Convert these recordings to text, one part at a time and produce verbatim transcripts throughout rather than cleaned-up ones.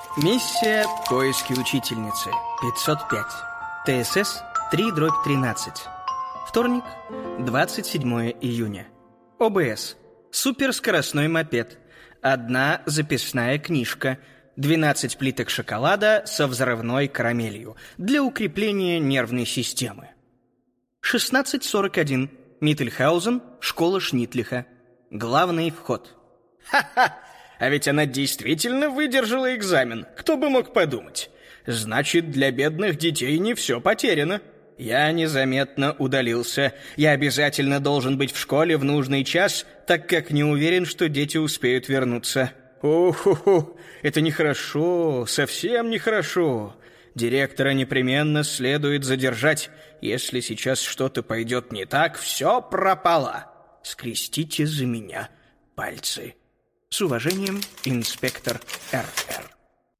Миссия «Поиски учительницы» пятьсот пять. ТСС три дробь тринадцать. Вторник, двадцать седьмое июня. ОБС. Суперскоростной мопед. Одна записная книжка. двенадцать плиток шоколада со взрывной карамелью для укрепления нервной системы. шестнадцать сорок один. Миттельхаузен, школа Шнитлиха. Главный вход. Ха-ха! А ведь она действительно выдержала экзамен. Кто бы мог подумать? Значит, для бедных детей не все потеряно. Я незаметно удалился. Я обязательно должен быть в школе в нужный час, так как не уверен, что дети успеют вернуться. О-хо-хо, это нехорошо, совсем нехорошо. Директора непременно следует задержать. Если сейчас что-то пойдет не так, все пропало. Скрестите за меня пальцы. С уважением, инспектор эр эр.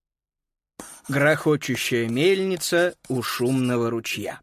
Грохочущая мельница у шумного ручья.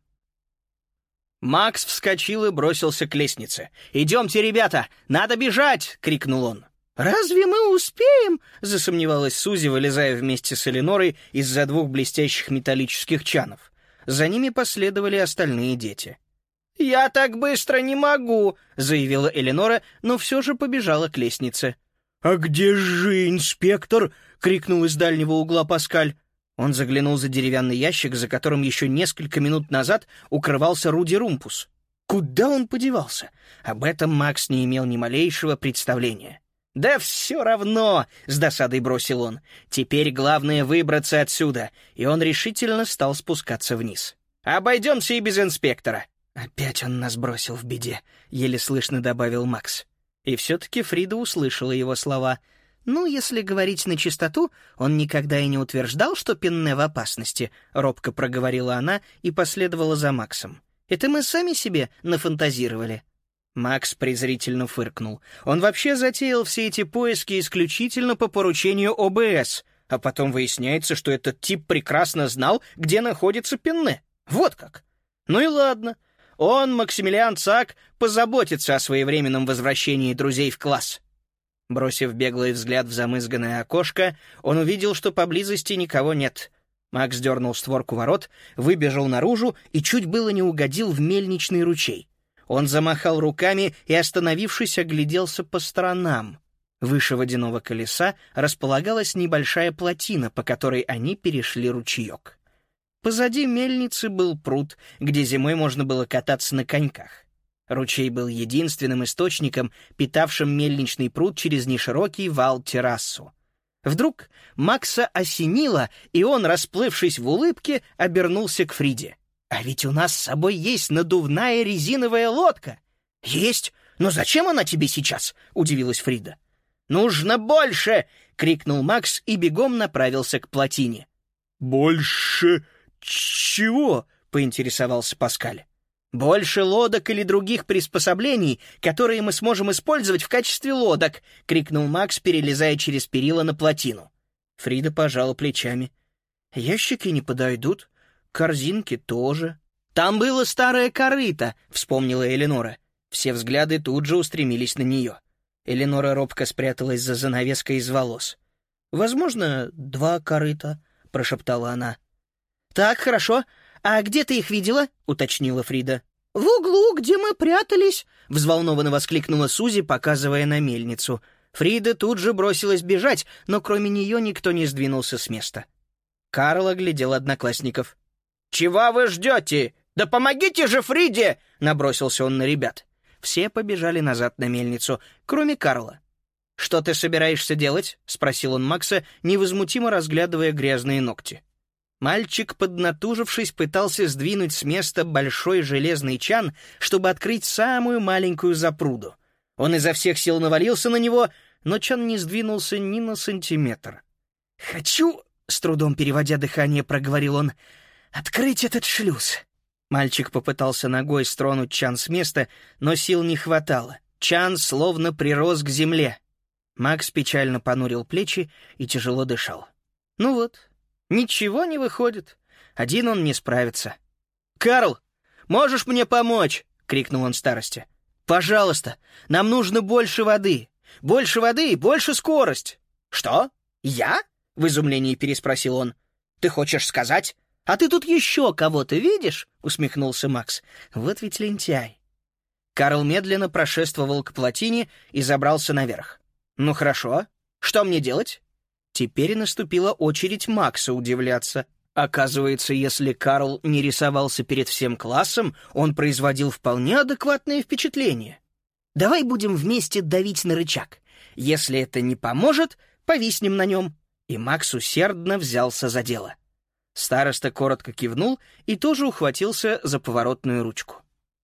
Макс вскочил и бросился к лестнице. «Идемте, ребята! Надо бежать!» — крикнул он. «Разве мы успеем?» — засомневалась Сузи, вылезая вместе с Эленорой из-за двух блестящих металлических чанов. За ними последовали остальные дети. «Я так быстро не могу!» — заявила Эленора, но все же побежала к лестнице. «А где же инспектор?» — крикнул из дальнего угла Паскаль. Он заглянул за деревянный ящик, за которым еще несколько минут назад укрывался Руди Румпус. Куда он подевался? Об этом Макс не имел ни малейшего представления. «Да все равно!» — с досадой бросил он. «Теперь главное выбраться отсюда!» И он решительно стал спускаться вниз. «Обойдемся и без инспектора!» «Опять он нас бросил в беде», — еле слышно добавил Макс. И все-таки Фрида услышала его слова. «Ну, если говорить на чистоту, он никогда и не утверждал, что Пенне в опасности», — робко проговорила она и последовала за Максом. «Это мы сами себе нафантазировали». Макс презрительно фыркнул. Он вообще затеял все эти поиски исключительно по поручению ОБС, а потом выясняется, что этот тип прекрасно знал, где находится Пенне. Вот как. Ну и ладно. Он, Максимилиан Цак, позаботится о своевременном возвращении друзей в класс. Бросив беглый взгляд в замызганное окошко, он увидел, что поблизости никого нет. Макс дернул створку ворот, выбежал наружу и чуть было не угодил в мельничный ручей. Он замахал руками и, остановившись, огляделся по сторонам. Выше водяного колеса располагалась небольшая плотина, по которой они перешли ручеек. Позади мельницы был пруд, где зимой можно было кататься на коньках. Ручей был единственным источником, питавшим мельничный пруд через неширокий вал-террасу. Вдруг Макса осенило, и он, расплывшись в улыбке, обернулся к Фриде. «А ведь у нас с собой есть надувная резиновая лодка!» «Есть? Но зачем она тебе сейчас?» — удивилась Фрида. «Нужно больше!» — крикнул Макс и бегом направился к плотине. «Больше чего?» — поинтересовался Паскаль. «Больше лодок или других приспособлений, которые мы сможем использовать в качестве лодок!» — крикнул Макс, перелезая через перила на плотину. Фрида пожала плечами. «Ящики не подойдут, корзинки тоже». «Там было старое корыто!» — вспомнила Эленора. Все взгляды тут же устремились на нее. Эленора робко спряталась за занавеской из волос. «Возможно, два корыта», — прошептала она. «Так, хорошо. А где ты их видела?» — уточнила Фрида. «В углу, где мы прятались», — взволнованно воскликнула Сузи, показывая на мельницу. Фрида тут же бросилась бежать, но кроме нее никто не сдвинулся с места. Карл оглядел одноклассников. «Чего вы ждете? Да помогите же Фриде!» — набросился он на ребят. Все побежали назад на мельницу, кроме Карла. «Что ты собираешься делать?» — спросил он Макса, невозмутимо разглядывая грязные ногти. Мальчик, поднатужившись, пытался сдвинуть с места большой железный чан, чтобы открыть самую маленькую запруду. Он изо всех сил навалился на него, но чан не сдвинулся ни на сантиметр. «Хочу», — с трудом переводя дыхание, проговорил он, — «открыть этот шлюз». Мальчик попытался ногой стронуть чан с места, но сил не хватало. Чан словно прирос к земле. Макс печально понурил плечи и тяжело дышал. «Ну вот, ничего не выходит. Один он не справится». «Карл, можешь мне помочь?» — крикнул он старости. «Пожалуйста, нам нужно больше воды. Больше воды и больше скорость». «Что? Я? — в изумлении переспросил он. «Ты хочешь сказать? А ты тут еще кого-то видишь?» — усмехнулся Макс. «Вот ведь лентяй». Карл медленно прошествовал к плотине и забрался наверх. «Ну хорошо. Что мне делать?» Теперь наступила очередь Макса удивляться. Оказывается, если Карл не рисовался перед всем классом, он производил вполне адекватное впечатление. «Давай будем вместе давить на рычаг. Если это не поможет, повиснем на нем». И Макс усердно взялся за дело. Староста коротко кивнул и тоже ухватился за поворотную ручку.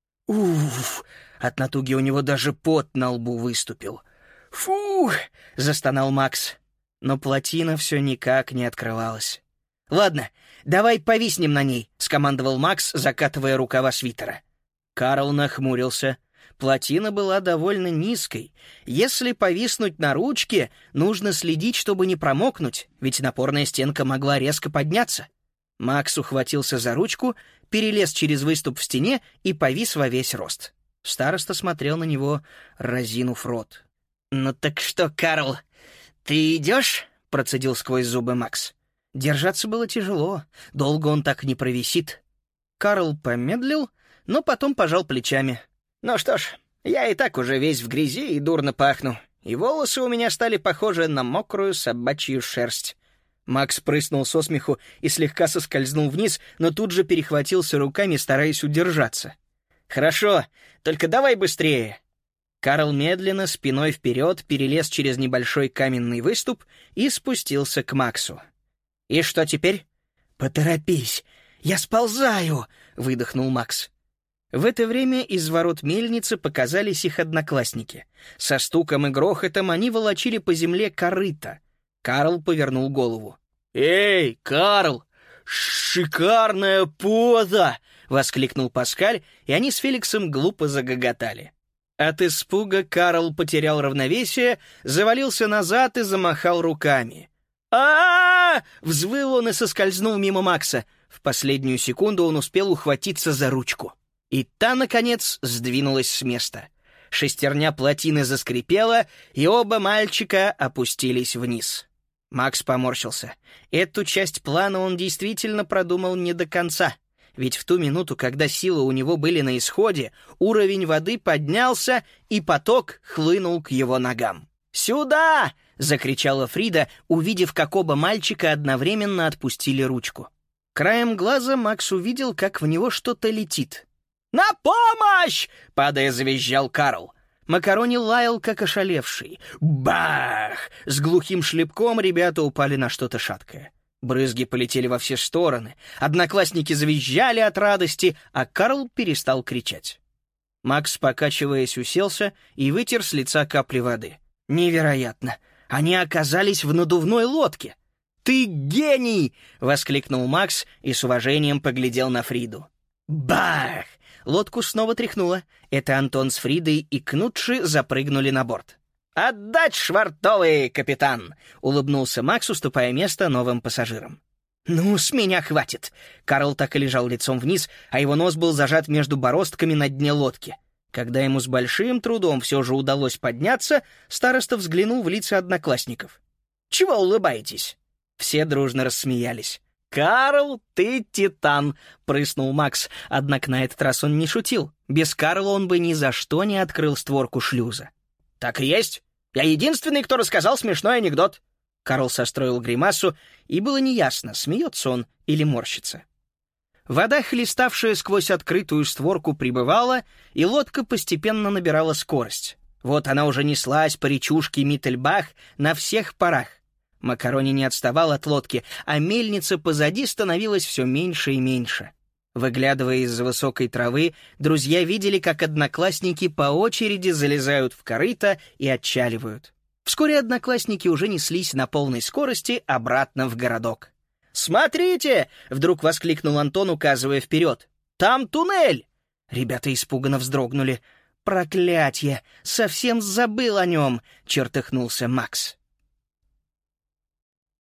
«Уф!» От натуги у него даже пот на лбу выступил. «Фух!» — застонал Макс. Но плотина все никак не открывалась. «Ладно, давай повиснем на ней», — скомандовал Макс, закатывая рукава свитера. Карл нахмурился. Плотина была довольно низкой. Если повиснуть на ручке, нужно следить, чтобы не промокнуть, ведь напорная стенка могла резко подняться. Макс ухватился за ручку, перелез через выступ в стене и повис во весь рост. Староста смотрел на него, разинув рот. «Ну так что, Карл, ты идешь?» — процедил сквозь зубы Макс. Держаться было тяжело, долго он так не провисит. Карл помедлил, но потом пожал плечами. «Ну что ж, я и так уже весь в грязи и дурно пахну, и волосы у меня стали похожи на мокрую собачью шерсть». Макс прыснул со смеху и слегка соскользнул вниз, но тут же перехватился руками, стараясь удержаться. «Хорошо, только давай быстрее!» Карл медленно, спиной вперед, перелез через небольшой каменный выступ и спустился к Максу. «И что теперь?» «Поторопись, я сползаю!» — выдохнул Макс. В это время из ворот мельницы показались их одноклассники. Со стуком и грохотом они волочили по земле корыто. Карл повернул голову. «Эй, Карл! Шикарная поза!» — воскликнул Паскаль, и они с Феликсом глупо загоготали. От испуга Карл потерял равновесие, завалился назад и замахал руками. а взвыл он и соскользнул мимо Макса. В последнюю секунду он успел ухватиться за ручку. И та, наконец, сдвинулась с места. Шестерня плотины заскрипела, и оба мальчика опустились вниз. Макс поморщился. Эту часть плана он действительно продумал не до конца. Ведь в ту минуту, когда силы у него были на исходе, уровень воды поднялся, и поток хлынул к его ногам. «Сюда!» — закричала Фрида, увидев, как оба мальчика одновременно отпустили ручку. Краем глаза Макс увидел, как в него что-то летит. «На помощь!» — падая, завизжал Карл. Макарони лаял, как ошалевший. Бах! С глухим шлепком ребята упали на что-то шаткое. Брызги полетели во все стороны. Одноклассники завизжали от радости, а Карл перестал кричать. Макс, покачиваясь, уселся и вытер с лица капли воды. «Невероятно! Они оказались в надувной лодке!» «Ты гений!» — воскликнул Макс и с уважением поглядел на Фриду. Бах! Лодку снова тряхнуло. Это Антон с Фридой и Кнутши запрыгнули на борт. «Отдать швартовый, капитан!» — улыбнулся Макс, уступая место новым пассажирам. «Ну, с меня хватит!» Карл так и лежал лицом вниз, а его нос был зажат между бороздками на дне лодки. Когда ему с большим трудом все же удалось подняться, староста взглянул в лица одноклассников. «Чего улыбаетесь?» Все дружно рассмеялись. «Карл, ты титан!» — прыснул Макс, однако на этот раз он не шутил. Без Карла он бы ни за что не открыл створку шлюза. «Так и есть. Я единственный, кто рассказал смешной анекдот». Карл состроил гримасу, и было неясно, смеется он или морщится. Вода, хлеставшая сквозь открытую створку, прибывала, и лодка постепенно набирала скорость. Вот она уже неслась по речушке Миттельбах на всех парах. Макарони не отставал от лодки, а мельница позади становилась все меньше и меньше. Выглядывая из-за высокой травы, друзья видели, как одноклассники по очереди залезают в корыто и отчаливают. Вскоре одноклассники уже неслись на полной скорости обратно в городок. «Смотрите!» — вдруг воскликнул Антон, указывая вперед. «Там туннель!» Ребята испуганно вздрогнули. «Проклятье! Совсем забыл о нем!» — чертыхнулся Макс.